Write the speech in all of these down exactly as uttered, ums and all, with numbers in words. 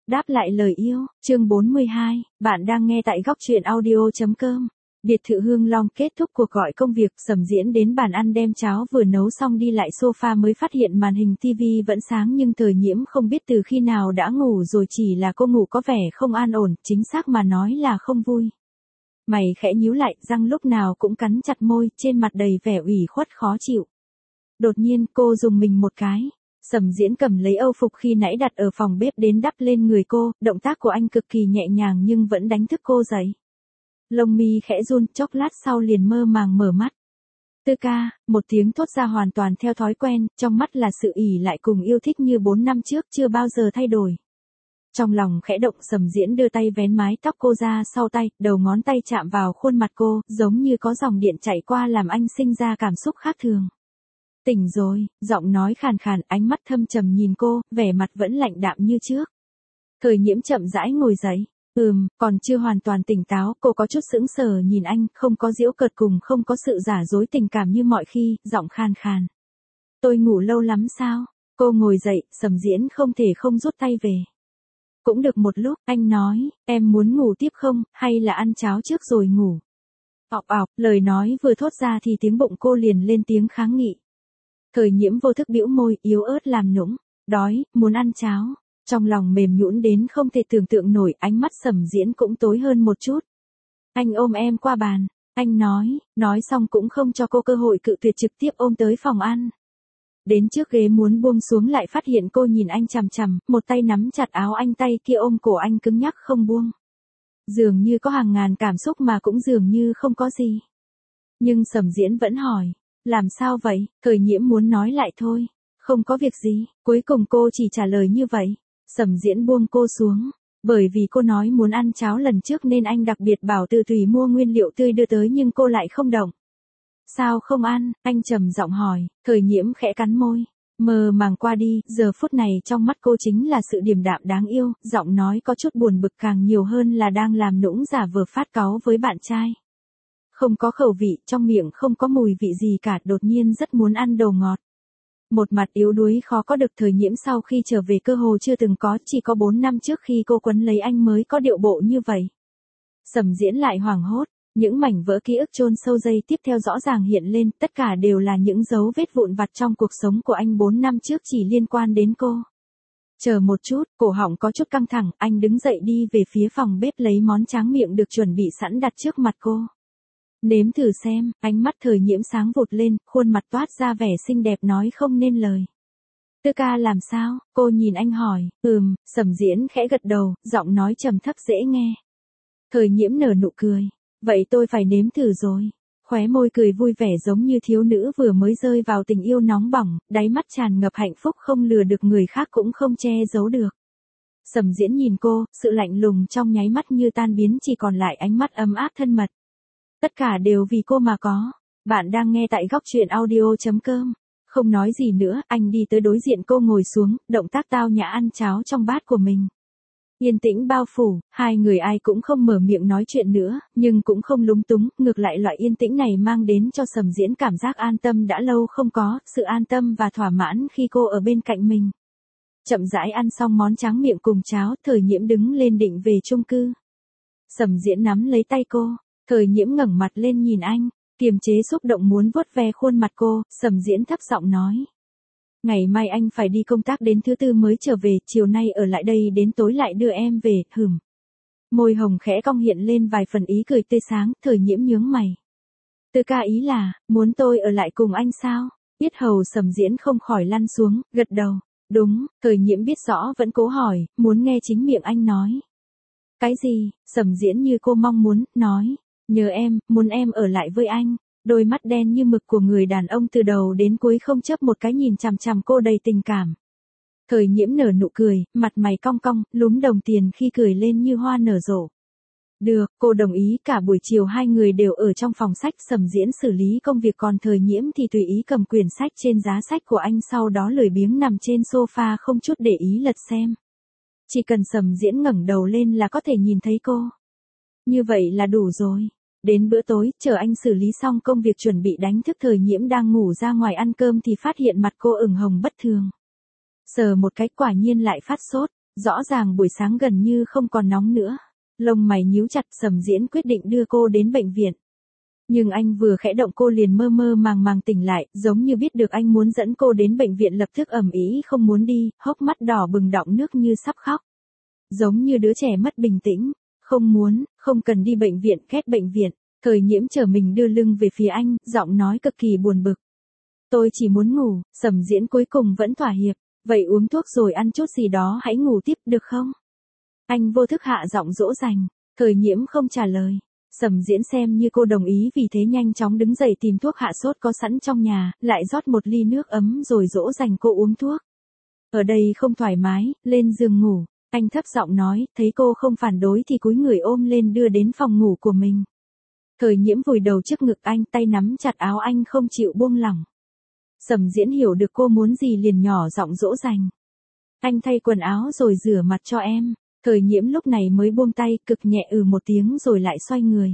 Đáp lại lời yêu, chương bốn mươi hai, bạn đang nghe tại góc truyện audio.com. Biệt thự Hương Long kết thúc cuộc gọi công việc, Sầm Diễn đến bàn ăn đem cháo vừa nấu xong đi lại sofa mới phát hiện màn hình tivi vẫn sáng nhưng Thời Nhiễm không biết từ khi nào đã ngủ rồi, chỉ là cô ngủ có vẻ không an ổn, chính xác mà nói là không vui. Mày khẽ nhíu lại, răng lúc nào cũng cắn chặt môi, trên mặt đầy vẻ ủy khuất khó chịu. Đột nhiên cô dùng mình một cái. Sầm Diễn cầm lấy âu phục khi nãy đặt ở phòng bếp đến đắp lên người cô, động tác của anh cực kỳ nhẹ nhàng nhưng vẫn đánh thức cô dậy. Lông mi khẽ run, chốc lát sau liền mơ màng mở mắt. Tư ca, một tiếng thốt ra hoàn toàn theo thói quen, trong mắt là sự ỉ lại cùng yêu thích như bốn năm trước chưa bao giờ thay đổi. Trong lòng khẽ động, Sầm Diễn đưa tay vén mái tóc cô ra sau tay, đầu ngón tay chạm vào khuôn mặt cô, giống như có dòng điện chạy qua làm anh sinh ra cảm xúc khác thường. Tỉnh rồi, giọng nói khàn khàn, ánh mắt thâm trầm nhìn cô, vẻ mặt vẫn lạnh đạm như trước. Thời Nhiễm chậm rãi ngồi dậy. Ừm, còn chưa hoàn toàn tỉnh táo, cô có chút sững sờ nhìn anh, không có giễu cợt cùng không có sự giả dối tình cảm như mọi khi, giọng khan khàn. Tôi ngủ lâu lắm sao? Cô ngồi dậy, Sầm Diễn không thể không rút tay về. Cũng được một lúc, anh nói, em muốn ngủ tiếp không, hay là ăn cháo trước rồi ngủ? Ọp ọp, lời nói vừa thốt ra thì tiếng bụng cô liền lên tiếng kháng nghị. Thời Nhiễm vô thức bĩu môi, yếu ớt làm nũng, đói, muốn ăn cháo. Trong lòng mềm nhũn đến không thể tưởng tượng nổi, ánh mắt Sầm Diễn cũng tối hơn một chút. Anh ôm em qua bàn, anh nói, nói xong cũng không cho cô cơ hội cự tuyệt, trực tiếp ôm tới phòng ăn. Đến trước ghế muốn buông xuống lại phát hiện cô nhìn anh chằm chằm, một tay nắm chặt áo anh, tay kia ôm cổ anh cứng nhắc không buông. Dường như có hàng ngàn cảm xúc mà cũng dường như không có gì. Nhưng Sầm Diễn vẫn hỏi, làm sao vậy? Thời Nhiễm muốn nói lại thôi, không có việc gì, cuối cùng cô chỉ trả lời như vậy. Sầm Diễn buông cô xuống, bởi vì cô nói muốn ăn cháo lần trước nên anh đặc biệt bảo Từ Thủy mua nguyên liệu tươi đưa tới nhưng cô lại không động. Sao không ăn? Anh trầm giọng hỏi. Thời Nhiễm khẽ cắn môi, mờ màng qua đi, giờ phút này trong mắt cô chính là sự điềm đạm đáng yêu, giọng nói có chút buồn bực càng nhiều hơn là đang làm nũng giả vờ phát cáu với bạn trai. Không có khẩu vị, trong miệng không có mùi vị gì cả, đột nhiên rất muốn ăn đồ ngọt. Một mặt yếu đuối khó có được. Thời Nhiễm sau khi trở về cơ hồ chưa từng có, chỉ có bốn năm trước khi cô quấn lấy anh mới có điệu bộ như vậy. Sầm Diễn lại hoảng hốt, những mảnh vỡ ký ức chôn sâu giây tiếp theo rõ ràng hiện lên, tất cả đều là những dấu vết vụn vặt trong cuộc sống của anh bốn năm trước chỉ liên quan đến cô. Chờ một chút, cổ họng có chút căng thẳng, anh đứng dậy đi về phía phòng bếp lấy món tráng miệng được chuẩn bị sẵn đặt trước mặt cô. Nếm thử xem, ánh mắt Thời Nhiễm sáng vụt lên, khuôn mặt toát ra vẻ xinh đẹp nói không nên lời. Tư ca làm sao? Cô nhìn anh hỏi. Ừm, Sầm Diễn khẽ gật đầu, giọng nói trầm thấp dễ nghe. Thời Nhiễm nở nụ cười. Vậy tôi phải nếm thử rồi. Khóe môi cười vui vẻ giống như thiếu nữ vừa mới rơi vào tình yêu nóng bỏng, đáy mắt tràn ngập hạnh phúc không lừa được người khác cũng không che giấu được. Sầm Diễn nhìn cô, sự lạnh lùng trong nháy mắt như tan biến, chỉ còn lại ánh mắt ấm áp thân mật. Tất cả đều vì cô mà có. Bạn đang nghe tại góc truyện audio.com. Không nói gì nữa, anh đi tới đối diện cô ngồi xuống, động tác tao nhã ăn cháo trong bát của mình. Yên tĩnh bao phủ, hai người ai cũng không mở miệng nói chuyện nữa, nhưng cũng không lúng túng, ngược lại loại yên tĩnh này mang đến cho Sầm Diễn cảm giác an tâm đã lâu không có, sự an tâm và thỏa mãn khi cô ở bên cạnh mình. Chậm rãi ăn xong món tráng miệng cùng cháo, Thời Nhiễm đứng lên định về chung cư. Sầm Diễn nắm lấy tay cô. Thời Nhiễm ngẩng mặt lên nhìn anh, kiềm chế xúc động muốn vuốt ve khuôn mặt cô, Sầm Diễn thấp giọng nói. Ngày mai anh phải đi công tác đến thứ tư mới trở về, chiều nay ở lại đây đến tối lại đưa em về, hừm. Môi hồng khẽ cong hiện lên vài phần ý cười tươi sáng, Thời Nhiễm nhướng mày. Tư ca ý là, muốn tôi ở lại cùng anh sao? Yết hầu Sầm Diễn không khỏi lăn xuống, gật đầu. Đúng, Thời Nhiễm biết rõ vẫn cố hỏi, muốn nghe chính miệng anh nói. Cái gì? Sầm Diễn như cô mong muốn, nói. Nhớ em, muốn em ở lại với anh. Đôi mắt đen như mực của người đàn ông từ đầu đến cuối không chớp một cái nhìn chằm chằm cô đầy tình cảm. Thời Nhiễm nở nụ cười, mặt mày cong cong, lúm đồng tiền khi cười lên như hoa nở rộ. Được, cô đồng ý. Cả buổi chiều hai người đều ở trong phòng sách, Sầm Diễn xử lý công việc còn Thời Nhiễm thì tùy ý cầm quyển sách trên giá sách của anh, sau đó lười biếng nằm trên sofa không chút để ý lật xem. Chỉ cần Sầm Diễn ngẩng đầu lên là có thể nhìn thấy cô. Như vậy là đủ rồi. Đến bữa tối, chờ anh xử lý xong công việc chuẩn bị đánh thức Thời Nhiễm đang ngủ ra ngoài ăn cơm thì phát hiện mặt cô ửng hồng bất thường. Sờ một cái quả nhiên lại phát sốt, Rõ ràng buổi sáng gần như không còn nóng nữa. Lông mày nhíu chặt, Sầm Diễn quyết định đưa cô đến bệnh viện. Nhưng anh vừa khẽ động cô liền mơ mơ màng màng tỉnh lại, giống như biết được anh muốn dẫn cô đến bệnh viện lập tức ầm ĩ không muốn đi, hốc mắt đỏ bừng đọng nước như sắp khóc. Giống như đứa trẻ mất bình tĩnh, không muốn, không cần đi bệnh viện, ghét bệnh viện. Thời Nhiễm trở mình đưa lưng về phía anh, giọng nói cực kỳ buồn bực. Tôi chỉ muốn ngủ, Sầm Diễn cuối cùng vẫn thỏa hiệp, vậy uống thuốc rồi ăn chút gì đó hãy ngủ tiếp được không? Anh vô thức hạ giọng dỗ dành, Thời Nhiễm không trả lời. Sầm Diễn xem như cô đồng ý vì thế nhanh chóng đứng dậy tìm thuốc hạ sốt có sẵn trong nhà, lại rót một ly nước ấm rồi dỗ dành cô uống thuốc. Ở đây không thoải mái, lên giường ngủ, anh thấp giọng nói, thấy cô không phản đối thì cúi người ôm lên đưa đến phòng ngủ của mình. Thời Nhiễm vùi đầu trước ngực anh, tay nắm chặt áo anh không chịu buông lỏng. Sầm Diễn hiểu được cô muốn gì liền nhỏ giọng dỗ dành. Anh thay quần áo rồi rửa mặt cho em. Thời Nhiễm lúc này mới buông tay, cực nhẹ ừ một tiếng rồi lại xoay người.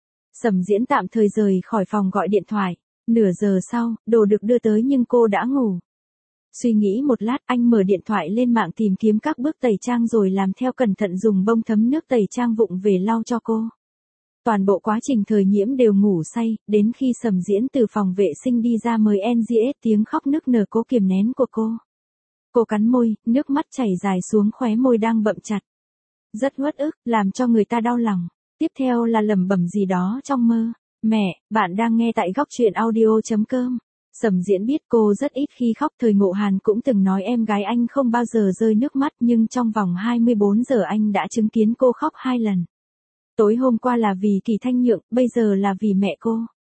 Sầm Diễn tạm thời rời khỏi phòng gọi điện thoại. Nửa giờ sau, đồ được đưa tới nhưng cô đã ngủ. Suy nghĩ một lát, anh mở điện thoại lên mạng tìm kiếm các bước tẩy trang rồi làm theo cẩn thận dùng bông thấm nước tẩy trang vụng về lau cho cô. Toàn bộ quá trình Thời Nhiễm đều ngủ say, đến khi Sầm Diễn từ phòng vệ sinh đi ra mới en giê ét tiếng khóc nức nở cố kiềm nén của cô. Cô cắn môi, nước mắt chảy dài xuống khóe môi đang bậm chặt. Rất uất ức, làm cho người ta đau lòng. Tiếp theo là lẩm bẩm gì đó trong mơ. Mẹ, bạn đang nghe tại góc truyện audio chấm com. Sầm Diễn biết cô rất ít khi khóc. Thời Ngộ Hàn cũng từng nói em gái anh không bao giờ rơi nước mắt nhưng trong vòng hai mươi bốn giờ anh đã chứng kiến cô khóc hai lần. Tối hôm qua là vì Kỳ Thanh Nhượng, bây giờ là vì mẹ cô.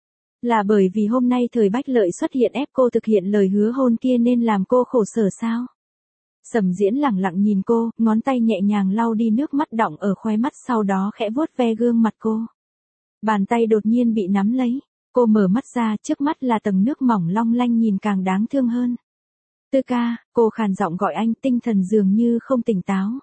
Là bởi vì hôm nay Thời Bách Lợi xuất hiện ép cô thực hiện lời hứa hôn kia nên làm cô khổ sở sao? Sầm Diễn lẳng lặng nhìn cô, ngón tay nhẹ nhàng lau đi nước mắt đọng ở khóe mắt sau đó khẽ vuốt ve gương mặt cô. Bàn tay đột nhiên bị nắm lấy, cô mở mắt ra trước mắt là tầng nước mỏng long lanh nhìn càng đáng thương hơn. Tư ca, cô khàn giọng gọi anh tinh thần dường như không tỉnh táo.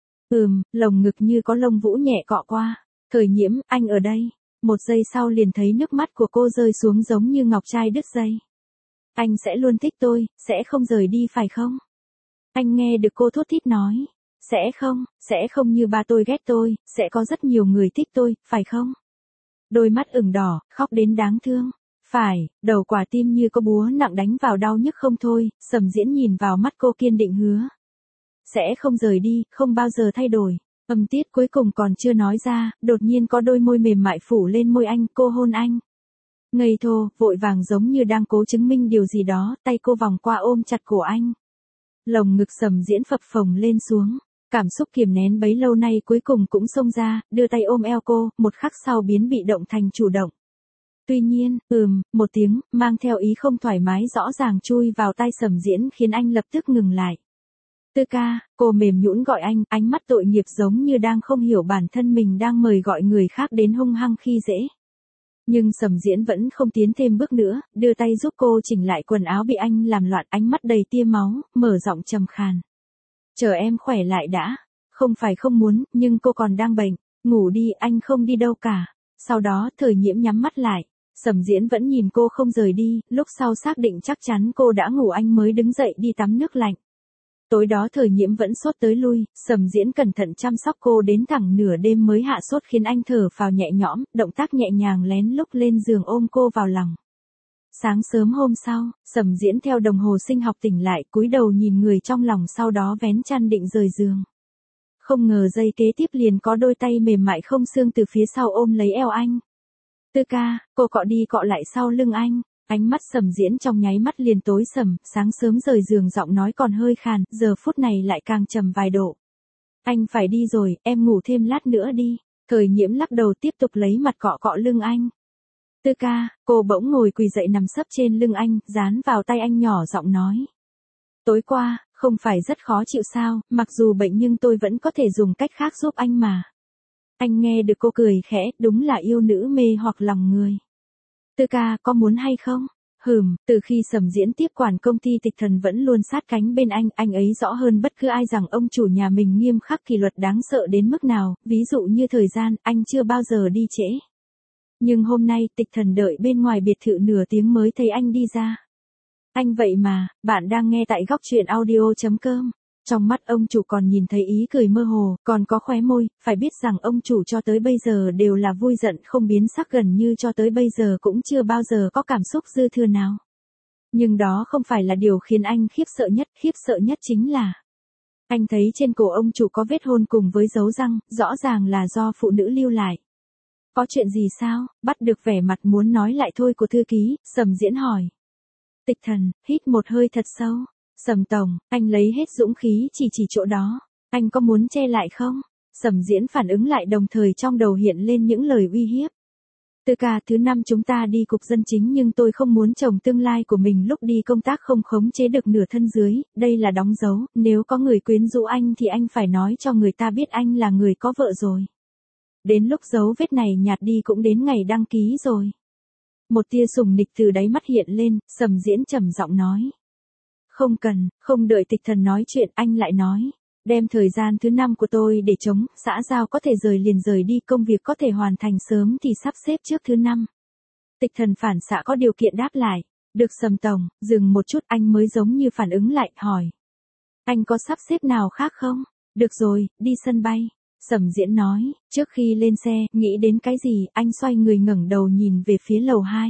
Ừm, lồng ngực như có lông vũ nhẹ cọ qua. Thời Nhiễm, anh ở đây. Một giây sau liền thấy nước mắt của cô rơi xuống giống như ngọc trai đứt dây. Anh sẽ luôn thích tôi, sẽ không rời đi phải không? Anh nghe được cô thốt thít nói. Sẽ không, sẽ không như ba tôi ghét tôi, sẽ có rất nhiều người thích tôi, phải không? Đôi mắt ửng đỏ, khóc đến đáng thương. Phải, đầu quả tim như có búa nặng đánh vào đau nhức không thôi, Sầm Diễn nhìn vào mắt cô kiên định hứa. Sẽ không rời đi, không bao giờ thay đổi. Âm tiết cuối cùng còn chưa nói ra, đột nhiên có đôi môi mềm mại phủ lên môi anh, cô hôn anh. Ngây thô, vội vàng giống như đang cố chứng minh điều gì đó, tay cô vòng qua ôm chặt cổ anh. Lồng ngực Sầm Diễn phập phồng lên xuống, cảm xúc kiềm nén bấy lâu nay cuối cùng cũng xông ra, đưa tay ôm eo cô, một khắc sau biến bị động thành chủ động. Tuy nhiên, ừm, một tiếng, mang theo ý không thoải mái rõ ràng chui vào tai Sầm Diễn khiến anh lập tức ngừng lại. Tư ca, cô mềm nhũn gọi anh, ánh mắt tội nghiệp giống như đang không hiểu bản thân mình đang mời gọi người khác đến hung hăng khi dễ. Nhưng Sầm Diễn vẫn không tiến thêm bước nữa, đưa tay giúp cô chỉnh lại quần áo bị anh làm loạn, ánh mắt đầy tia máu, mở giọng trầm khàn. Chờ em khỏe lại đã. Không phải không muốn, nhưng cô còn đang bệnh. Ngủ đi, anh không đi đâu cả. Sau đó, Thời Nhiễm nhắm mắt lại. Sầm Diễn vẫn nhìn cô không rời đi, lúc sau xác định chắc chắn cô đã ngủ anh mới đứng dậy đi tắm nước lạnh. Tối đó Thời Nhiễm vẫn sốt tới lui, Sầm Diễn cẩn thận chăm sóc cô đến thẳng nửa đêm mới hạ sốt khiến anh thở phào nhẹ nhõm, động tác nhẹ nhàng lén lút lên giường ôm cô vào lòng. Sáng sớm hôm sau, Sầm Diễn theo đồng hồ sinh học tỉnh lại, cúi đầu nhìn người trong lòng sau đó vén chăn định rời giường. Không ngờ giây kế tiếp liền có đôi tay mềm mại không xương từ phía sau ôm lấy eo anh. Tư ca, cô cọ đi cọ lại sau lưng anh. Ánh mắt Sầm Diễn trong nháy mắt liền tối sầm, sáng sớm rời giường giọng nói còn hơi khàn, giờ phút này lại càng trầm vài độ. Anh phải đi rồi, em ngủ thêm lát nữa đi. Thời Nhiễm lắc đầu tiếp tục lấy mặt cọ cọ lưng anh. Tư ca, cô bỗng ngồi quỳ dậy nằm sấp trên lưng anh, dán vào tay anh nhỏ giọng nói. Tối qua, không phải rất khó chịu sao, mặc dù bệnh nhưng tôi vẫn có thể dùng cách khác giúp anh mà. Anh nghe được cô cười khẽ, đúng là yêu nữ mê hoặc lòng người. Tư ca, có muốn hay không? Hừm, từ khi Sầm Diễn tiếp quản công ty Tịch Thần vẫn luôn sát cánh bên anh, anh ấy rõ hơn bất cứ ai rằng ông chủ nhà mình nghiêm khắc kỷ luật đáng sợ đến mức nào, ví dụ như thời gian, anh chưa bao giờ đi trễ. Nhưng hôm nay, Tịch Thần đợi bên ngoài biệt thự nửa tiếng mới thấy anh đi ra. Anh vậy mà, bạn đang nghe tại góc truyện audio chấm com. Trong mắt ông chủ còn nhìn thấy ý cười mơ hồ, còn có khóe môi, phải biết rằng ông chủ cho tới bây giờ đều là vui giận không biến sắc, gần như cho tới bây giờ cũng chưa bao giờ có cảm xúc dư thừa nào. Nhưng đó không phải là điều khiến anh khiếp sợ nhất, khiếp sợ nhất chính là anh thấy trên cổ ông chủ có vết hôn cùng với dấu răng, rõ ràng là do phụ nữ lưu lại. Có chuyện gì sao? Bắt được vẻ mặt muốn nói lại thôi của thư ký, Sầm Diễn hỏi. Tịch Thần hít một hơi thật sâu. Sầm tổng, anh lấy hết dũng khí chỉ chỉ chỗ đó. Anh có muốn che lại không? Sầm Diễn phản ứng lại, đồng thời trong đầu hiện lên những lời uy hiếp. Tư ca, thứ năm chúng ta đi cục dân chính, nhưng tôi không muốn chồng tương lai của mình lúc đi công tác không khống chế được nửa thân dưới, đây là đóng dấu, nếu có người quyến rũ anh thì anh phải nói cho người ta biết anh là người có vợ rồi. Đến lúc dấu vết này nhạt đi cũng đến ngày đăng ký rồi. Một tia sùng nịch từ đáy mắt hiện lên, Sầm Diễn trầm giọng nói. Không cần, không đợi Tịch Thần nói chuyện anh lại nói. Đem thời gian thứ năm của tôi để chống, xã giao có thể rời liền rời đi, công việc có thể hoàn thành sớm thì sắp xếp trước thứ năm. Tịch Thần phản xạ có điều kiện đáp lại. Được Sầm tổng, dừng một chút anh mới giống như phản ứng lại, hỏi. Anh có sắp xếp nào khác không? Được rồi, đi sân bay. Sầm Diễn nói, trước khi lên xe, nghĩ đến cái gì, anh xoay người ngẩng đầu nhìn về phía lầu hai.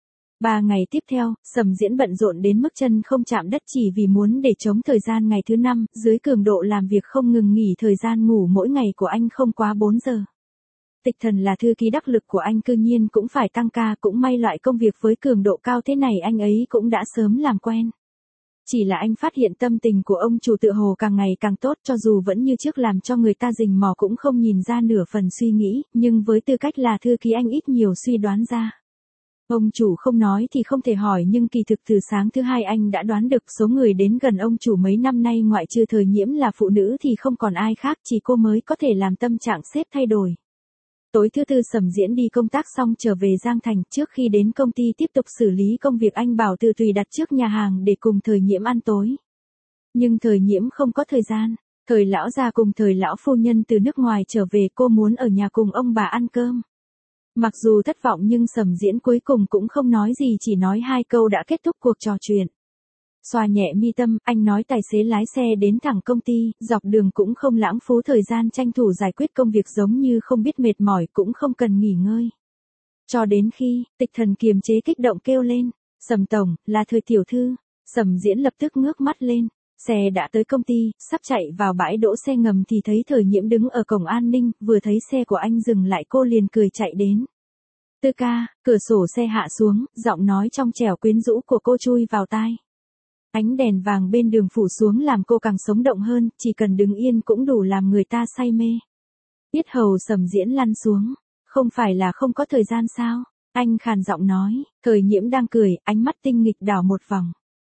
Ba ngày tiếp theo, Sầm Diễn bận rộn đến mức chân không chạm đất chỉ vì muốn để chống thời gian ngày thứ năm, dưới cường độ làm việc không ngừng nghỉ, thời gian ngủ mỗi ngày của anh không quá bốn giờ. Tịch Thần là thư ký đắc lực của anh, cư nhiên cũng phải tăng ca, cũng may loại công việc với cường độ cao thế này anh ấy cũng đã sớm làm quen. Chỉ là anh phát hiện tâm tình của ông chủ tựa hồ càng ngày càng tốt, cho dù vẫn như trước làm cho người ta rình mò cũng không nhìn ra nửa phần suy nghĩ, nhưng với tư cách là thư ký anh ít nhiều suy đoán ra. Ông chủ không nói thì không thể hỏi, nhưng kỳ thực từ sáng thứ hai anh đã đoán được số người đến gần ông chủ mấy năm nay ngoại trừ Thời Nhiễm là phụ nữ thì không còn ai khác, chỉ cô mới có thể làm tâm trạng sếp thay đổi. Tối thứ tư Sầm Diễn đi công tác xong trở về Giang Thành, trước khi đến công ty tiếp tục xử lý công việc anh bảo Từ Tùy đặt trước nhà hàng để cùng Thời Nhiễm ăn tối. Nhưng Thời Nhiễm không có thời gian, Thời lão gia cùng Thời lão phu nhân từ nước ngoài trở về, cô muốn ở nhà cùng ông bà ăn cơm. Mặc dù thất vọng nhưng Sầm Diễn cuối cùng cũng không nói gì, chỉ nói hai câu đã kết thúc cuộc trò chuyện. Xoa nhẹ mi tâm, anh nói tài xế lái xe đến thẳng công ty, dọc đường cũng không lãng phí thời gian tranh thủ giải quyết công việc, giống như không biết mệt mỏi cũng không cần nghỉ ngơi. Cho đến khi, Tịch Thần kiềm chế kích động kêu lên, Sầm tổng, là Thời tiểu thư. Sầm Diễn lập tức ngước mắt lên, xe đã tới công ty, sắp chạy vào bãi đỗ xe ngầm thì thấy Thời Nhiễm đứng ở cổng an ninh, vừa thấy xe của anh dừng lại cô liền cười chạy đến. Tư ca, cửa sổ xe hạ xuống, giọng nói trong trẻo quyến rũ của cô chui vào tai. Ánh đèn vàng bên đường phủ xuống làm cô càng sống động hơn, chỉ cần đứng yên cũng đủ làm người ta say mê. Yết hầu Sầm Diễn lăn xuống, không phải là không có thời gian sao? Anh khàn giọng nói, Thời Nhiễm đang cười, ánh mắt tinh nghịch đảo một vòng.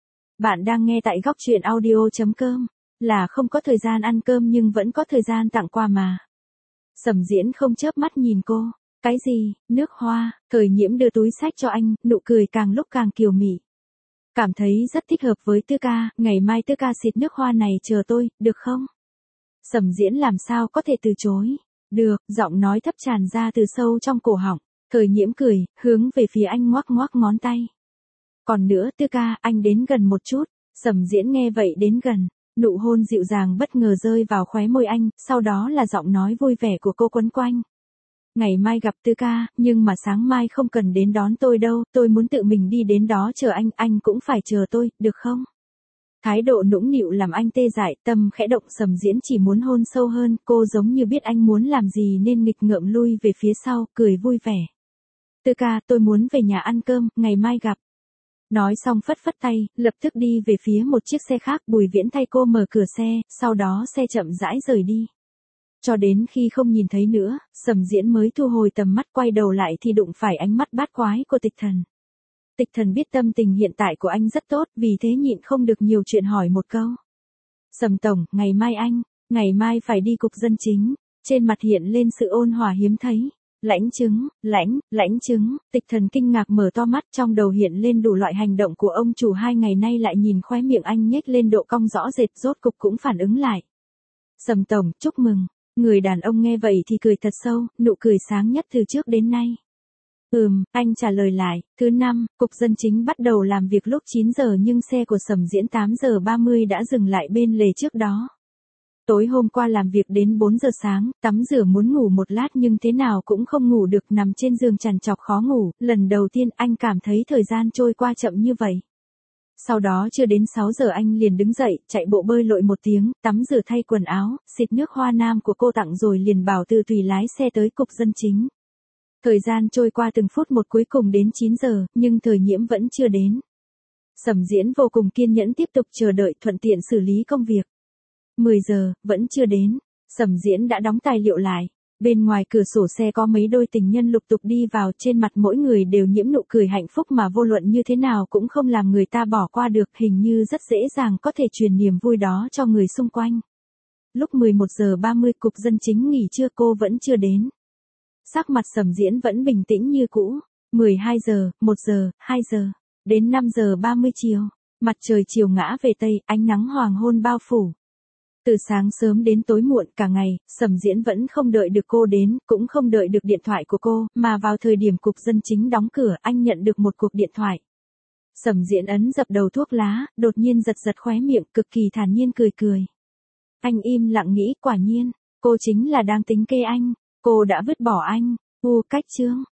Bạn đang nghe tại góc truyện audio chấm com, là không có thời gian ăn cơm nhưng vẫn có thời gian tặng quà mà. Sầm Diễn không chớp mắt nhìn cô, cái gì, nước hoa? Thời Nhiễm đưa túi xách cho anh, nụ cười càng lúc càng kiều mị. Cảm thấy rất thích hợp với Tư ca, ngày mai Tư ca xịt nước hoa này chờ tôi, được không? Sầm Diễn làm sao có thể từ chối. Được, giọng nói thấp tràn ra từ sâu trong cổ họng. Thời Nhiễm cười, hướng về phía anh ngoắc ngoắc ngón tay. Còn nữa Tư ca, anh đến gần một chút. Sầm Diễn nghe vậy đến gần, nụ hôn dịu dàng bất ngờ rơi vào khóe môi anh, sau đó là giọng nói vui vẻ của cô quấn quanh. Ngày mai gặp Tư ca, nhưng mà sáng mai không cần đến đón tôi đâu, tôi muốn tự mình đi đến đó chờ anh, anh cũng phải chờ tôi, được không? Thái độ nũng nịu làm anh tê dại, tâm khẽ động. Sầm Diễn chỉ muốn hôn sâu hơn, cô giống như biết anh muốn làm gì nên nghịch ngợm lui về phía sau, cười vui vẻ. Tư ca, tôi muốn về nhà ăn cơm, ngày mai gặp. Nói xong phất phất tay, lập tức đi về phía một chiếc xe khác. Bùi Viễn thay cô mở cửa xe, sau đó xe chậm rãi rời đi. Cho đến khi không nhìn thấy nữa, Sầm Diễn mới thu hồi tầm mắt, quay đầu lại thì đụng phải ánh mắt bát quái của Tịch Thần. Tịch Thần biết tâm tình hiện tại của anh rất tốt, vì thế nhịn không được nhiều chuyện hỏi một câu. Sầm tổng, ngày mai anh, ngày mai phải đi cục dân chính. Trên mặt hiện lên sự ôn hòa hiếm thấy. Lãnh chứng, lãnh, lãnh chứng. Tịch Thần kinh ngạc mở to mắt, trong đầu hiện lên đủ loại hành động của ông chủ hai ngày nay, lại nhìn khóe miệng anh nhếch lên độ cong rõ rệt, rốt cục cũng phản ứng lại. Sầm tổng, chúc mừng. Người đàn ông nghe vậy thì cười thật sâu, nụ cười sáng nhất từ trước đến nay. Ừm, anh trả lời lại. Thứ năm, cục dân chính bắt đầu làm việc lúc chín giờ nhưng xe của Sầm Diễn tám giờ ba mươi đã dừng lại bên lề trước đó. Tối hôm qua làm việc đến bốn giờ sáng, tắm rửa muốn ngủ một lát nhưng thế nào cũng không ngủ được, nằm trên giường trằn trọc khó ngủ, lần đầu tiên anh cảm thấy thời gian trôi qua chậm như vậy. Sau đó chưa đến sáu giờ anh liền đứng dậy, chạy bộ bơi lội một tiếng, tắm rửa thay quần áo, xịt nước hoa nam của cô tặng rồi liền bảo Từ Tùy lái xe tới cục dân chính. Thời gian trôi qua từng phút một, cuối cùng đến chín giờ, nhưng Thời Nhiễm vẫn chưa đến. Sầm Diễn vô cùng kiên nhẫn tiếp tục chờ đợi, thuận tiện xử lý công việc. mười giờ, vẫn chưa đến. Sầm Diễn đã đóng tài liệu lại. Bên ngoài cửa sổ xe có mấy đôi tình nhân lục tục đi vào, trên mặt mỗi người đều nhiễm nụ cười hạnh phúc mà vô luận như thế nào cũng không làm người ta bỏ qua được, hình như rất dễ dàng có thể truyền niềm vui đó cho người xung quanh. Lúc mười một giờ ba mươi cục dân chính nghỉ trưa, cô vẫn chưa đến. Sắc mặt Sầm Diễn vẫn bình tĩnh như cũ. mười hai giờ, một giờ, hai giờ, đến năm giờ ba mươi chiều. Mặt trời chiều ngã về tây, ánh nắng hoàng hôn bao phủ. Từ sáng sớm đến tối muộn cả ngày, Sầm Diễn vẫn không đợi được cô đến, cũng không đợi được điện thoại của cô, mà vào thời điểm cục dân chính đóng cửa, anh nhận được một cuộc điện thoại. Sầm Diễn ấn dập đầu thuốc lá, đột nhiên giật giật khóe miệng, cực kỳ thản nhiên cười cười. Anh im lặng nghĩ, quả nhiên, cô chính là đang tính kê anh, cô đã vứt bỏ anh. U cách chương.